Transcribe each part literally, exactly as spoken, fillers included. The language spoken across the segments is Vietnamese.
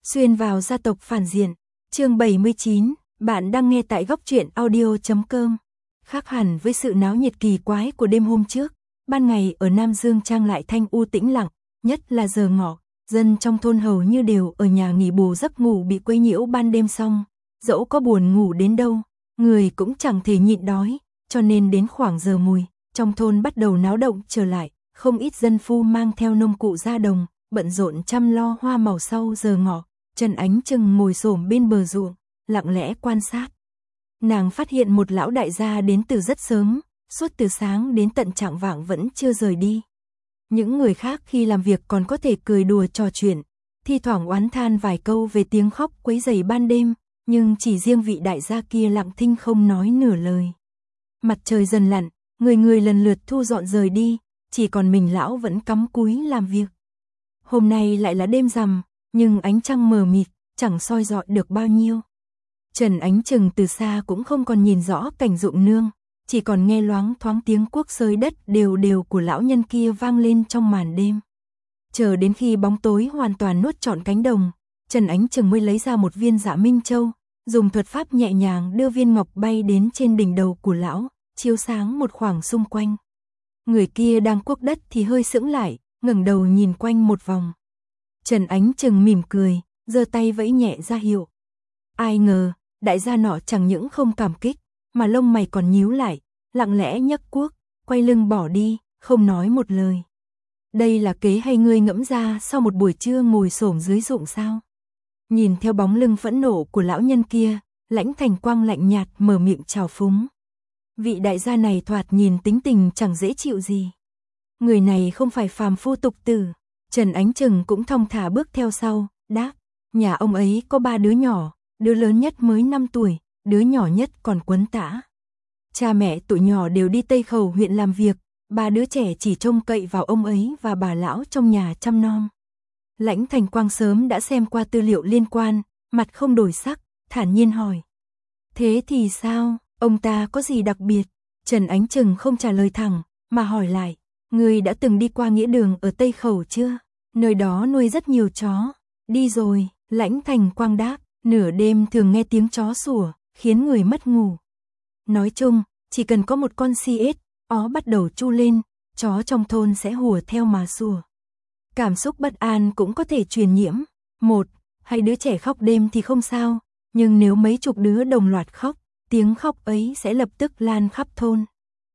Xuyên vào gia tộc phản diện, chương bảy mươi chín, bạn đang nghe tại góc truyện audio chấm com. Khác hẳn với sự náo nhiệt kỳ quái của đêm hôm trước, ban ngày ở Nam Dương Trang lại thanh u tĩnh lặng, nhất là giờ ngọ, dân trong thôn hầu như đều ở nhà nghỉ bù giấc ngủ bị quấy nhiễu ban đêm xong, dẫu có buồn ngủ đến đâu, người cũng chẳng thể nhịn đói, cho nên đến khoảng giờ mùi, trong thôn bắt đầu náo động trở lại, không ít dân phu mang theo nông cụ ra đồng, bận rộn chăm lo hoa màu sau giờ ngọ. Trần Ánh Trừng ngồi xổm bên bờ ruộng, lặng lẽ quan sát. Nàng phát hiện một lão đại gia đến từ rất sớm, suốt từ sáng đến tận chạng vạng vẫn chưa rời đi. Những người khác khi làm việc còn có thể cười đùa trò chuyện, thi thoảng oán than vài câu về tiếng khóc quấy rầy ban đêm, nhưng chỉ riêng vị đại gia kia lặng thinh không nói nửa lời. Mặt trời dần lặn, người người lần lượt thu dọn rời đi, chỉ còn mình lão vẫn cắm cúi làm việc. Hôm nay lại là đêm rằm, nhưng ánh trăng mờ mịt, chẳng soi rọi được bao nhiêu. Trần Ánh Trừng từ xa cũng không còn nhìn rõ cảnh ruộng nương, chỉ còn nghe loáng thoáng tiếng cuốc xới đất đều đều của lão nhân kia vang lên trong màn đêm. Chờ đến khi bóng tối hoàn toàn nuốt trọn cánh đồng, Trần Ánh Trừng mới lấy ra một viên Dạ Minh Châu, dùng thuật pháp nhẹ nhàng đưa viên ngọc bay đến trên đỉnh đầu của lão, chiếu sáng một khoảng xung quanh. Người kia đang cuốc đất thì hơi sững lại, ngẩng đầu nhìn quanh một vòng. Trần Ánh Trừng mỉm cười, giơ tay vẫy nhẹ ra hiệu. Ai ngờ, đại gia nọ chẳng những không cảm kích, mà lông mày còn nhíu lại, lặng lẽ nhấc cuốc, quay lưng bỏ đi, không nói một lời. Đây là kế hay ngươi ngẫm ra sau một buổi trưa ngồi xổm dưới ruộng sao? Nhìn theo bóng lưng phẫn nộ của lão nhân kia, Lãnh Thành Quang lạnh nhạt mở miệng chào phúng. Vị đại gia này thoạt nhìn tính tình chẳng dễ chịu gì. Người này không phải phàm phu tục tử. Trần Ánh Trừng cũng thong thả bước theo sau, đáp, nhà ông ấy có ba đứa nhỏ, đứa lớn nhất mới năm tuổi, đứa nhỏ nhất còn quấn tã. Cha mẹ tụi nhỏ đều đi Tây Khẩu huyện làm việc, ba đứa trẻ chỉ trông cậy vào ông ấy và bà lão trong nhà chăm nom. Lãnh Thành Quang sớm đã xem qua tư liệu liên quan, mặt không đổi sắc, thản nhiên hỏi. Thế thì sao, ông ta có gì đặc biệt? Trần Ánh Trừng không trả lời thẳng, mà hỏi lại, ngươi đã từng đi qua nghĩa đường ở Tây Khẩu chưa? Nơi đó nuôi rất nhiều chó. Đi rồi, Lãnh Thành Quang đáp, nửa đêm thường nghe tiếng chó sủa, khiến người mất ngủ. Nói chung, chỉ cần có một con si ếch, ó bắt đầu chu lên, chó trong thôn sẽ hùa theo mà sủa. Cảm xúc bất an cũng có thể truyền nhiễm. Một, hai đứa trẻ khóc đêm thì không sao, nhưng nếu mấy chục đứa đồng loạt khóc, tiếng khóc ấy sẽ lập tức lan khắp thôn.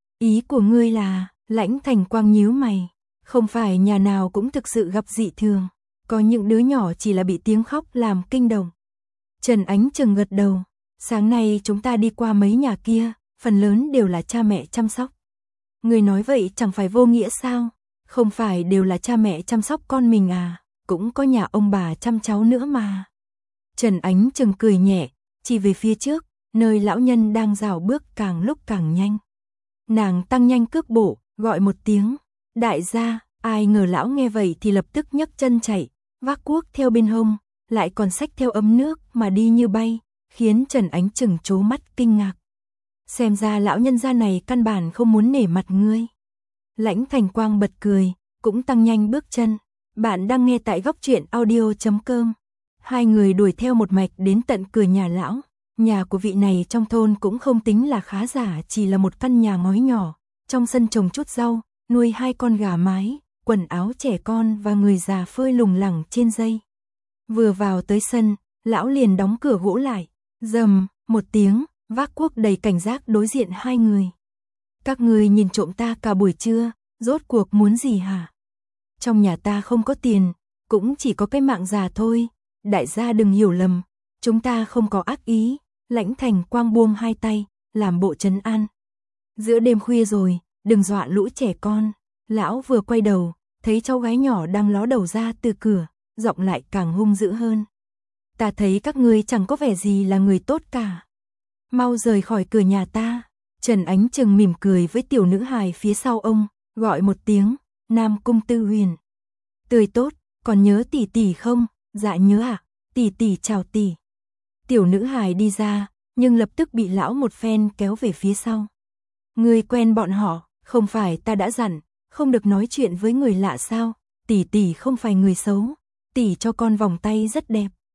Ý của ngươi là, Lãnh Thành Quang nhíu mày. Không phải nhà nào cũng thực sự gặp dị thường, có những đứa nhỏ chỉ là bị tiếng khóc làm kinh động. Trần Ánh Trừng gật đầu, sáng nay chúng ta đi qua mấy nhà kia, phần lớn đều là cha mẹ chăm sóc. Người nói vậy chẳng phải vô nghĩa sao, không phải đều là cha mẹ chăm sóc con mình à, cũng có nhà ông bà chăm cháu nữa mà. Trần Ánh Trừng cười nhẹ, chỉ về phía trước, nơi lão nhân đang rảo bước càng lúc càng nhanh. Nàng tăng nhanh cước bộ, gọi một tiếng. Đại gia, ai ngờ lão nghe vậy thì lập tức nhấc chân chạy, vác cuốc theo bên hông, lại còn xách theo ấm nước mà đi như bay, khiến Trần Ánh Trừng trố mắt kinh ngạc. Xem ra lão nhân gia này căn bản không muốn nể mặt ngươi. Lãnh Thành Quang bật cười, cũng tăng nhanh bước chân. Bạn đang nghe tại góc truyện audio chấm com. Hai người đuổi theo một mạch đến tận cửa nhà lão. Nhà của vị này trong thôn cũng không tính là khá giả, chỉ là một căn nhà ngói nhỏ, trong sân trồng chút rau, nuôi hai con gà mái, quần áo trẻ con và người già phơi lủng lẳng trên dây. Vừa vào tới sân, lão liền đóng cửa gỗ lại, rầm một tiếng, vác cuốc đầy cảnh giác đối diện hai người. Các người nhìn trộm ta cả buổi trưa, rốt cuộc muốn gì hả? Trong nhà ta không có tiền, cũng chỉ có cái mạng già thôi, đại gia đừng hiểu lầm, chúng ta không có ác ý. Lãnh Thành Quang buông hai tay, làm bộ trấn an. Giữa đêm khuya rồi, đừng dọa lũ trẻ con. Lão vừa quay đầu, thấy cháu gái nhỏ đang ló đầu ra từ cửa, giọng lại càng hung dữ hơn. Ta thấy các ngươi chẳng có vẻ gì là người tốt cả. Mau rời khỏi cửa nhà ta. Trần Ánh Trừng mỉm cười với tiểu nữ hài phía sau ông, gọi một tiếng, Nam Cung Tư Huyền. Tươi tốt, còn nhớ tỷ tỷ không? Dạ nhớ ạ, à? Tỷ tỷ chào tỷ. Tiểu nữ hài đi ra, nhưng lập tức bị lão một phen kéo về phía sau. Ngươi quen bọn họ, không phải ta đã dặn, không được nói chuyện với người lạ sao? Tỷ tỷ không phải người xấu, tỷ cho con vòng tay rất đẹp.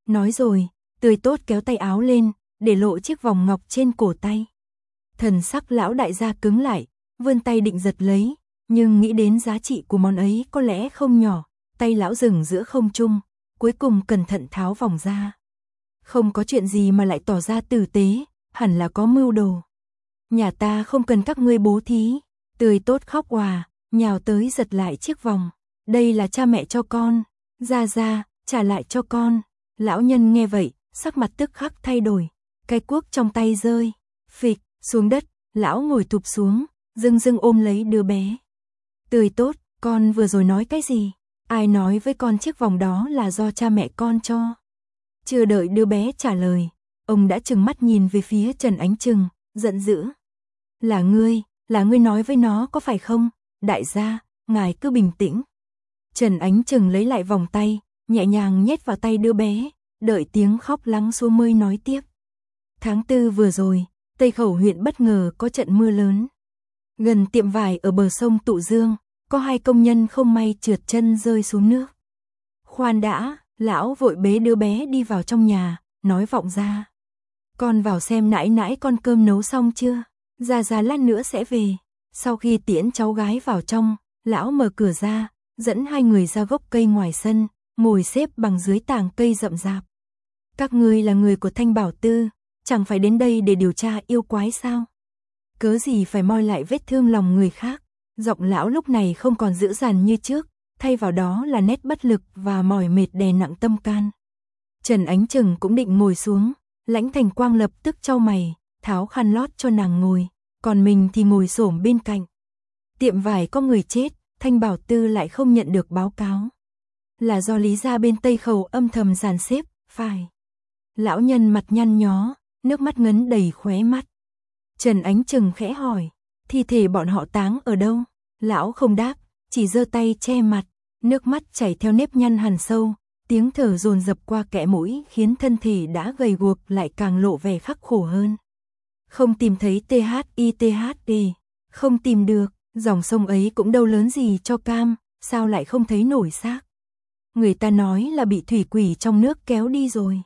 Nói rồi, Tươi Tốt kéo tay áo lên, để lộ chiếc vòng ngọc trên cổ tay. Thần sắc lão đại gia cứng lại, vươn tay định giật lấy, nhưng nghĩ đến giá trị của món ấy có lẽ không nhỏ, tay lão dừng giữa không trung, cuối cùng cẩn thận tháo vòng ra. Không có chuyện gì mà lại tỏ ra tử tế, hẳn là có mưu đồ. Nhà ta không cần các ngươi bố thí. Tươi Tốt khóc òa, nhào tới giật lại chiếc vòng. Đây là cha mẹ cho con, ra ra, trả lại cho con. Lão nhân nghe vậy, sắc mặt tức khắc thay đổi, cái cuốc trong tay rơi, phịch, xuống đất, lão ngồi thụp xuống, dưng dưng ôm lấy đứa bé. Tươi Tốt, con vừa rồi nói cái gì? Ai nói với con chiếc vòng đó là do cha mẹ con cho? Chưa đợi đứa bé trả lời, ông đã trừng mắt nhìn về phía Trần Ánh Trừng, giận dữ. Là ngươi, là ngươi nói với nó có phải không? Đại gia, ngài cứ bình tĩnh. Trần Ánh Trừng lấy lại vòng tay, nhẹ nhàng nhét vào tay đứa bé, đợi tiếng khóc lắng xuống mới nói tiếp. Tháng tư vừa rồi, Tây Khẩu huyện bất ngờ có trận mưa lớn. Gần tiệm vải ở bờ sông Tụ Dương, có hai công nhân không may trượt chân rơi xuống nước. Khoan đã, lão vội bế đứa bé đi vào trong nhà, nói vọng ra. Con vào xem nãi nãi con cơm nấu xong chưa? Ra ra lát nữa sẽ về. Sau khi tiễn cháu gái vào trong, lão mở cửa ra, dẫn hai người ra gốc cây ngoài sân, ngồi xếp bằng dưới tàng cây rậm rạp. Các ngươi là người của Thanh Bảo Tư, chẳng phải đến đây để điều tra yêu quái sao? Cớ gì phải moi lại vết thương lòng người khác? Giọng lão lúc này không còn dữ dằn như trước, thay vào đó là nét bất lực và mỏi mệt đè nặng tâm can. Trần Ánh Trừng cũng định ngồi xuống, Lãnh Thành Quang lập tức chau mày, tháo khăn lót cho nàng ngồi, còn mình thì ngồi xổm bên cạnh. Tiệm vải có người chết, Thanh Bảo Tư lại không nhận được báo cáo. Là do Lý gia bên Tây Khẩu âm thầm dàn xếp, phải. Lão nhân mặt nhăn nhó, nước mắt ngấn đầy khóe mắt. Trần Ánh Trừng khẽ hỏi, thi thể bọn họ táng ở đâu? Lão không đáp, chỉ giơ tay che mặt, nước mắt chảy theo nếp nhăn hằn sâu, tiếng thở dồn dập qua kẽ mũi khiến thân thể đã gầy guộc lại càng lộ vẻ khắc khổ hơn. Không tìm thấy tê hát i tê hát đê, không tìm được, dòng sông ấy cũng đâu lớn gì cho cam, sao lại không thấy nổi xác? Người ta nói là bị thủy quỷ trong nước kéo đi rồi.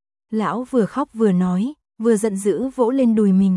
Lão vừa khóc vừa nói, vừa giận dữ vỗ lên đùi mình.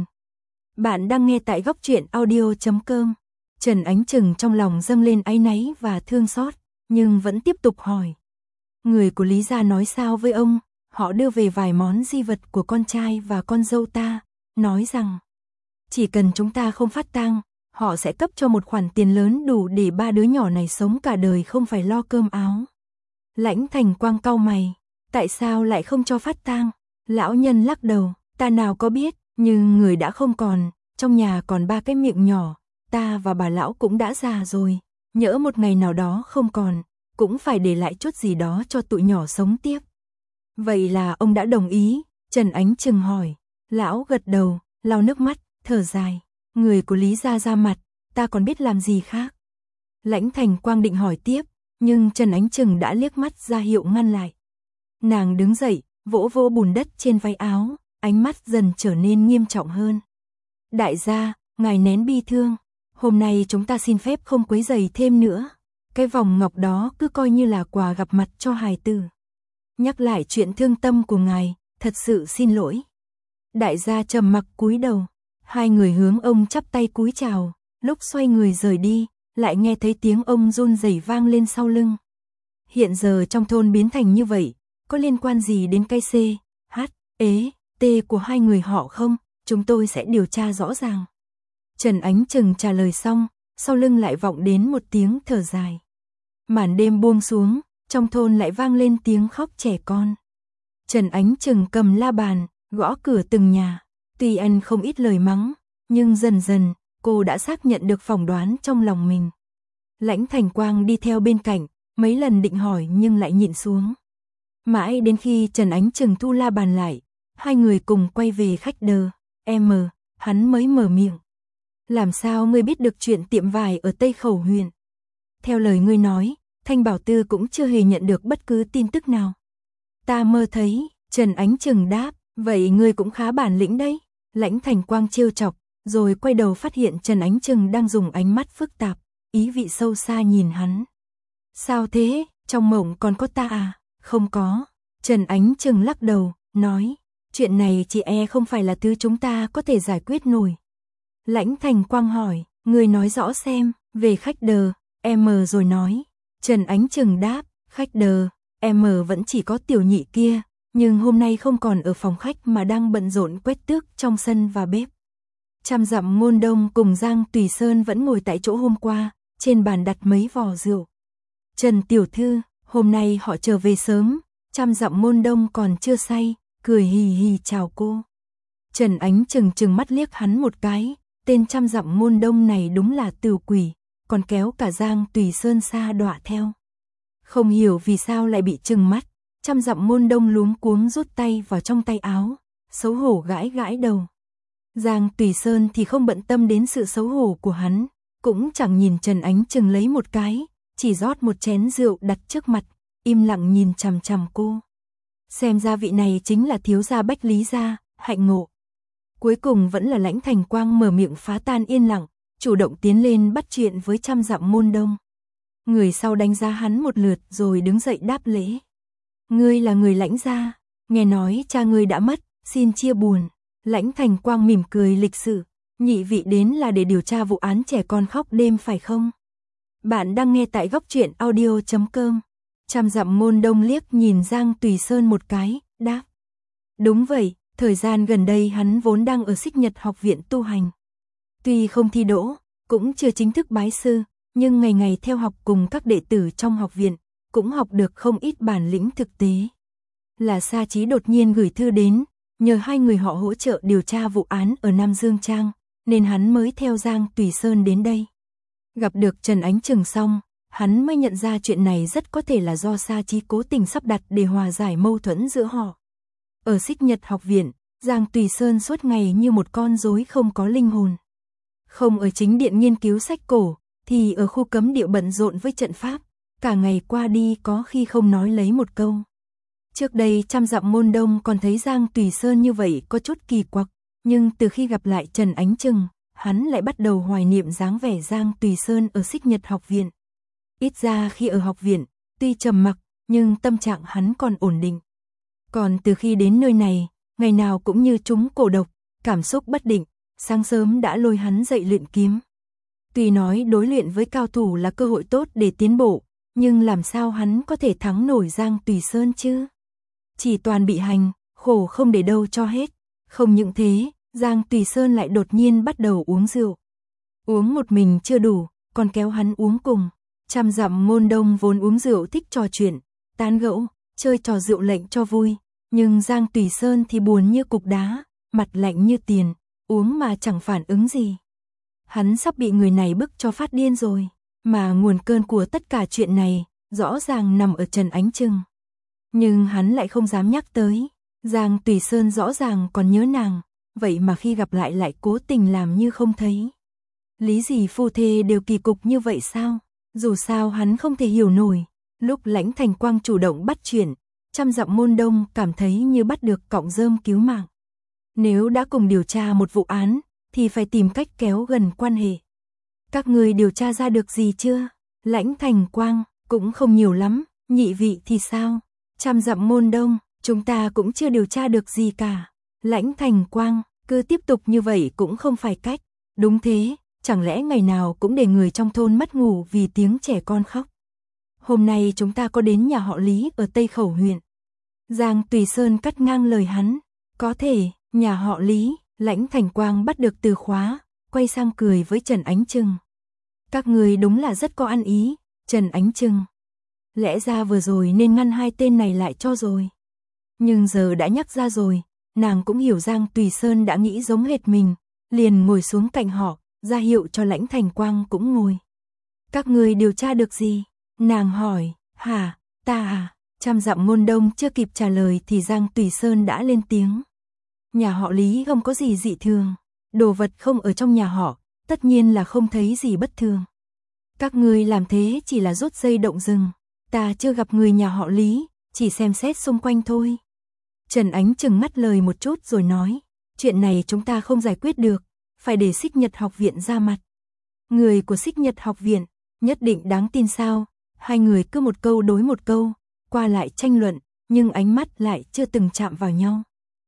Bạn đang nghe tại góc truyện audio chấm com. Trần Ánh Trừng trong lòng dâng lên áy náy và thương xót, nhưng vẫn tiếp tục hỏi. Người của Lý gia nói sao với ông? Họ đưa về vài món di vật của con trai và con dâu ta, nói rằng chỉ cần chúng ta không phát tang, họ sẽ cấp cho một khoản tiền lớn đủ để ba đứa nhỏ này sống cả đời không phải lo cơm áo. Lãnh Thành Quang cau mày, tại sao lại không cho phát tang? Lão nhân lắc đầu, ta nào có biết, nhưng người đã không còn, trong nhà còn ba cái miệng nhỏ, ta và bà lão cũng đã già rồi, nhỡ một ngày nào đó không còn, cũng phải để lại chút gì đó cho tụi nhỏ sống tiếp. Vậy là ông đã đồng ý? Trần Ánh Trừng hỏi. Lão gật đầu, lau nước mắt, thở dài. Người của Lý gia ra mặt, ta còn biết làm gì khác. Lãnh Thành Quang định hỏi tiếp, nhưng Trần Ánh Trừng đã liếc mắt ra hiệu ngăn lại. Nàng đứng dậy, vỗ vỗ bùn đất trên váy áo, ánh mắt dần trở nên nghiêm trọng hơn. Đại gia, ngài nén bi thương, hôm nay chúng ta xin phép không quấy rầy thêm nữa. Cái vòng ngọc đó cứ coi như là quà gặp mặt cho hài tử. Nhắc lại chuyện thương tâm của ngài, thật sự xin lỗi. Đại gia trầm mặc cúi đầu, hai người hướng ông chắp tay cúi chào, lúc xoay người rời đi, lại nghe thấy tiếng ông run rẩy vang lên sau lưng. Hiện giờ trong thôn biến thành như vậy, có liên quan gì đến cái C, H, ế, T của hai người họ không? Chúng tôi sẽ điều tra rõ ràng. Trần Ánh Trừng trả lời xong, sau lưng lại vọng đến một tiếng thở dài. Màn đêm buông xuống, trong thôn lại vang lên tiếng khóc trẻ con. Trần Ánh Trừng cầm la bàn, gõ cửa từng nhà. Tuy anh không ít lời mắng, nhưng dần dần, cô đã xác nhận được phỏng đoán trong lòng mình. Lãnh Thành Quang đi theo bên cạnh, mấy lần định hỏi nhưng lại nhịn xuống. Mãi đến khi Trần Ánh Trừng thu la bàn lại, hai người cùng quay về khách đờ, em, hắn mới mở miệng. Làm sao ngươi biết được chuyện tiệm vải ở Tây Khẩu huyện? Theo lời ngươi nói, Thanh Bảo Tư cũng chưa hề nhận được bất cứ tin tức nào. Ta mơ thấy, Trần Ánh Trừng đáp, vậy ngươi cũng khá bản lĩnh đấy. Lãnh Thành Quang trêu chọc, rồi quay đầu phát hiện Trần Ánh Trừng đang dùng ánh mắt phức tạp, ý vị sâu xa nhìn hắn. Sao thế, trong mộng còn có ta à? Không có. Trần Ánh Trừng lắc đầu, nói, chuyện này chị e không phải là thứ chúng ta có thể giải quyết nổi. Lãnh Thành Quang hỏi, người nói rõ xem, về khách đờ, em rồi nói. Trần Ánh Trừng đáp, khách đờ, em vẫn chỉ có tiểu nhị kia, nhưng hôm nay không còn ở phòng khách mà đang bận rộn quét tước trong sân và bếp. Trăm Dặm Ngôn Đông cùng Giang Tùy Sơn vẫn ngồi tại chỗ hôm qua, trên bàn đặt mấy vò rượu. Trần tiểu thư, hôm nay họ trở về sớm, Trăm Dặm Ngôn Đông còn chưa say, cười hì hì chào cô. Trần Ánh Trừng trừng mắt liếc hắn một cái, tên Trăm Dặm Ngôn Đông này đúng là tửu quỷ, còn kéo cả Giang Tùy Sơn xa đọa theo. Không hiểu vì sao lại bị trừng mắt, Trăm Dặm Ngôn Đông luống cuống rút tay vào trong tay áo, xấu hổ gãi gãi đầu. Giang Tùy Sơn thì không bận tâm đến sự xấu hổ của hắn, cũng chẳng nhìn Trần Ánh Trừng lấy một cái, chỉ rót một chén rượu đặt trước mặt, im lặng nhìn chằm chằm cô. Xem ra vị này chính là thiếu gia Bách Lý gia, hạnh ngộ. Cuối cùng vẫn là Lãnh Thành Quang mở miệng phá tan yên lặng, chủ động tiến lên bắt chuyện với Trăm Dặm Ngôn Đông. Người sau đánh giá hắn một lượt rồi đứng dậy đáp lễ. Ngươi là người Lãnh gia, nghe nói cha ngươi đã mất, xin chia buồn. Lãnh Thành Quang mỉm cười lịch sự, nhị vị đến là để điều tra vụ án trẻ con khóc đêm phải không? Bạn đang nghe tại góc truyện audio chấm com. Trăm Dặm Ngôn Đông liếc nhìn Giang Tùy Sơn một cái, đáp. Đúng vậy, thời gian gần đây hắn vốn đang ở Xích Nhật học viện tu hành. Tuy không thi đỗ, cũng chưa chính thức bái sư, nhưng ngày ngày theo học cùng các đệ tử trong học viện, cũng học được không ít bản lĩnh thực tế. Là Sa Chí đột nhiên gửi thư đến, nhờ hai người họ hỗ trợ điều tra vụ án ở Nam Dương Trang, nên hắn mới theo Giang Tùy Sơn đến đây. Gặp được Trần Ánh Trừng xong, hắn mới nhận ra chuyện này rất có thể là do Sa Chí cố tình sắp đặt để hòa giải mâu thuẫn giữa họ. Ở Xích Nhật học viện, Giang Tùy Sơn suốt ngày như một con rối không có linh hồn. Không ở chính điện nghiên cứu sách cổ, thì ở khu cấm địa bận rộn với trận pháp, cả ngày qua đi có khi không nói lấy một câu. Trước đây Trăm Dặm Ngôn Đông còn thấy Giang Tùy Sơn như vậy có chút kỳ quặc, nhưng từ khi gặp lại Trần Ánh Trừng, hắn lại bắt đầu hoài niệm dáng vẻ Giang Tùy Sơn ở Xích Nhật học viện. Ít ra khi ở học viện, tuy trầm mặc, nhưng tâm trạng hắn còn ổn định. Còn từ khi đến nơi này, ngày nào cũng như trúng cổ độc, cảm xúc bất định, sáng sớm đã lôi hắn dậy luyện kiếm. Tuy nói đối luyện với cao thủ là cơ hội tốt để tiến bộ, nhưng làm sao hắn có thể thắng nổi Giang Tùy Sơn chứ? Chỉ toàn bị hành, khổ không để đâu cho hết. Không những thế, Giang Tùy Sơn lại đột nhiên bắt đầu uống rượu. Uống một mình chưa đủ, còn kéo hắn uống cùng. Trăm Dặm Ngôn Đông vốn uống rượu thích trò chuyện, tán gẫu, chơi trò rượu lệnh cho vui. Nhưng Giang Tùy Sơn thì buồn như cục đá, mặt lạnh như tiền, uống mà chẳng phản ứng gì. Hắn sắp bị người này bức cho phát điên rồi, mà nguồn cơn của tất cả chuyện này, rõ ràng nằm ở Trần Ánh Trừng. Nhưng hắn lại không dám nhắc tới, Giang Tùy Sơn rõ ràng còn nhớ nàng, vậy mà khi gặp lại lại cố tình làm như không thấy. Lý gì phu thê đều kỳ cục như vậy sao? Dù sao hắn không thể hiểu nổi, lúc Lãnh Thành Quang chủ động bắt chuyện, Trăm Dặm Ngôn Đông cảm thấy như bắt được cọng rơm cứu mạng. Nếu đã cùng điều tra một vụ án, thì phải tìm cách kéo gần quan hệ. Các người điều tra ra được gì chưa? Lãnh Thành Quang, cũng không nhiều lắm, nhị vị thì sao? Trăm Dặm Ngôn Đông, chúng ta cũng chưa điều tra được gì cả. Lãnh Thành Quang, cứ tiếp tục như vậy cũng không phải cách. Đúng thế, chẳng lẽ ngày nào cũng để người trong thôn mất ngủ vì tiếng trẻ con khóc? Hôm nay chúng ta có đến nhà họ Lý ở Tây Khẩu huyện. Giang Tùy Sơn cắt ngang lời hắn. Có thể, nhà họ Lý. Lãnh Thành Quang bắt được từ khóa, quay sang cười với Trần Ánh Trừng. Các người đúng là rất có ăn ý, Trần Ánh Trừng. Lẽ ra vừa rồi nên ngăn hai tên này lại cho rồi. Nhưng giờ đã nhắc ra rồi, nàng cũng hiểu Giang Tùy Sơn đã nghĩ giống hệt mình, liền ngồi xuống cạnh họ, ra hiệu cho Lãnh Thành Quang cũng ngồi. Các người điều tra được gì? Nàng hỏi, hả, ta à? Trăm Dặm Ngôn Đông chưa kịp trả lời thì Giang Tùy Sơn đã lên tiếng. Nhà họ Lý không có gì dị thường, đồ vật không ở trong nhà họ, tất nhiên là không thấy gì bất thường. Các ngươi làm thế chỉ là rút dây động rừng, ta chưa gặp người nhà họ Lý, chỉ xem xét xung quanh thôi. Trần Ánh Trừng ngắt lời một chút rồi nói, chuyện này chúng ta không giải quyết được, phải để Xích Nhật học viện ra mặt. Người của Xích Nhật học viện, nhất định đáng tin sao? Hai người cứ một câu đối một câu, qua lại tranh luận, nhưng ánh mắt lại chưa từng chạm vào nhau.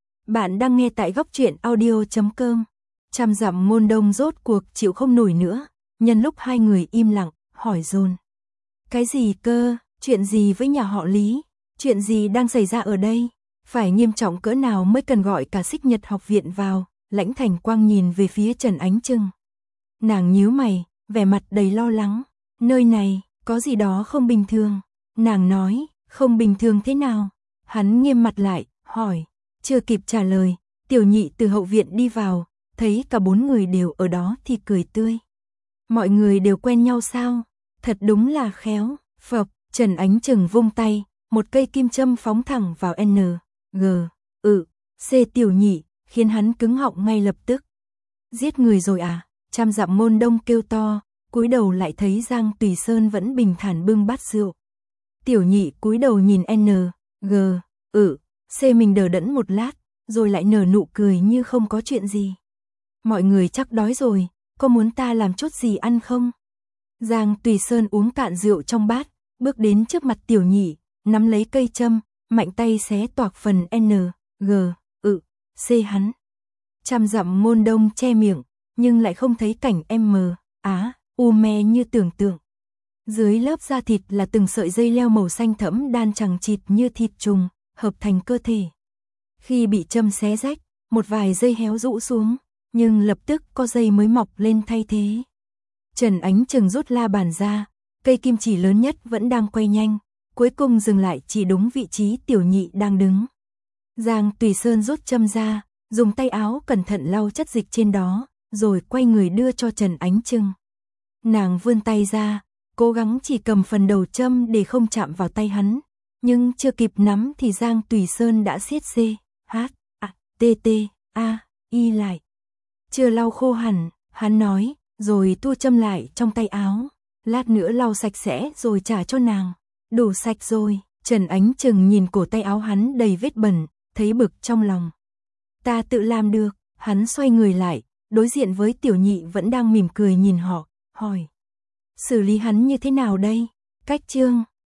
Bạn đang nghe tại góc truyện audio chấm com. Trăm dặm ngôn đông rốt cuộc chịu không nổi nữa, nhân lúc hai người im lặng, hỏi dồn. Cái gì cơ, chuyện gì với nhà họ Lý, chuyện gì đang xảy ra ở đây, phải nghiêm trọng cỡ nào mới cần gọi cả Xích Nhật học viện vào, Lãnh Thành Quang nhìn về phía Trần Ánh Trưng. Nàng nhíu mày, vẻ mặt đầy lo lắng, nơi này, có gì đó không bình thường, nàng nói, không bình thường thế nào, hắn nghiêm mặt lại, hỏi, chưa kịp trả lời, Tiểu Nhị từ hậu viện đi vào, thấy cả bốn người đều ở đó thì cười tươi. Mọi người đều quen nhau sao? Thật đúng là khéo. Phập, Trần Ánh Trừng vung tay, một cây kim châm phóng thẳng vào N, G, ừ, C Tiểu Nhị, khiến hắn cứng họng ngay lập tức. Giết người rồi à? Trăm dặm ngôn đông kêu to, cúi đầu lại thấy Giang Tùy Sơn vẫn bình thản bưng bát rượu. Tiểu Nhị cúi đầu nhìn N, G, ừ, C mình đờ đẫn một lát, rồi lại nở nụ cười như không có chuyện gì. Mọi người chắc đói rồi, có muốn ta làm chút gì ăn không? Giang Tùy Sơn uống cạn rượu trong bát, bước đến trước mặt Tiểu Nhị, nắm lấy cây châm, mạnh tay xé toạc phần N, G, ừ, C hắn. Trăm dặm ngôn đông che miệng, nhưng lại không thấy cảnh M, Á, U me như tưởng tượng. Dưới lớp da thịt là từng sợi dây leo màu xanh thẫm đan chằng chịt như thịt trùng, hợp thành cơ thể. Khi bị châm xé rách, một vài dây héo rũ xuống, nhưng lập tức có dây mới mọc lên thay thế. Trần Ánh Trừng rút la bàn ra, cây kim chỉ lớn nhất vẫn đang quay nhanh, cuối cùng dừng lại chỉ đúng vị trí Tiểu Nhị đang đứng. Giang Tùy Sơn rút châm ra, dùng tay áo cẩn thận lau chất dịch trên đó, rồi quay người đưa cho Trần Ánh Trừng. Nàng vươn tay ra, cố gắng chỉ cầm phần đầu châm để không chạm vào tay hắn, nhưng chưa kịp nắm thì Giang Tùy Sơn đã siết C, H, A, T, T, A, Y lại. Chưa lau khô hẳn, hắn nói, rồi thu châm lại trong tay áo, lát nữa lau sạch sẽ rồi trả cho nàng. Đủ sạch rồi. Trần Ánh Trừng nhìn cổ tay áo hắn đầy vết bẩn, thấy bực trong lòng. Ta tự làm được. Hắn xoay người lại, đối diện với Tiểu Nhị vẫn đang mỉm cười nhìn họ, hỏi. Xử lý hắn như thế nào đây? Cách chương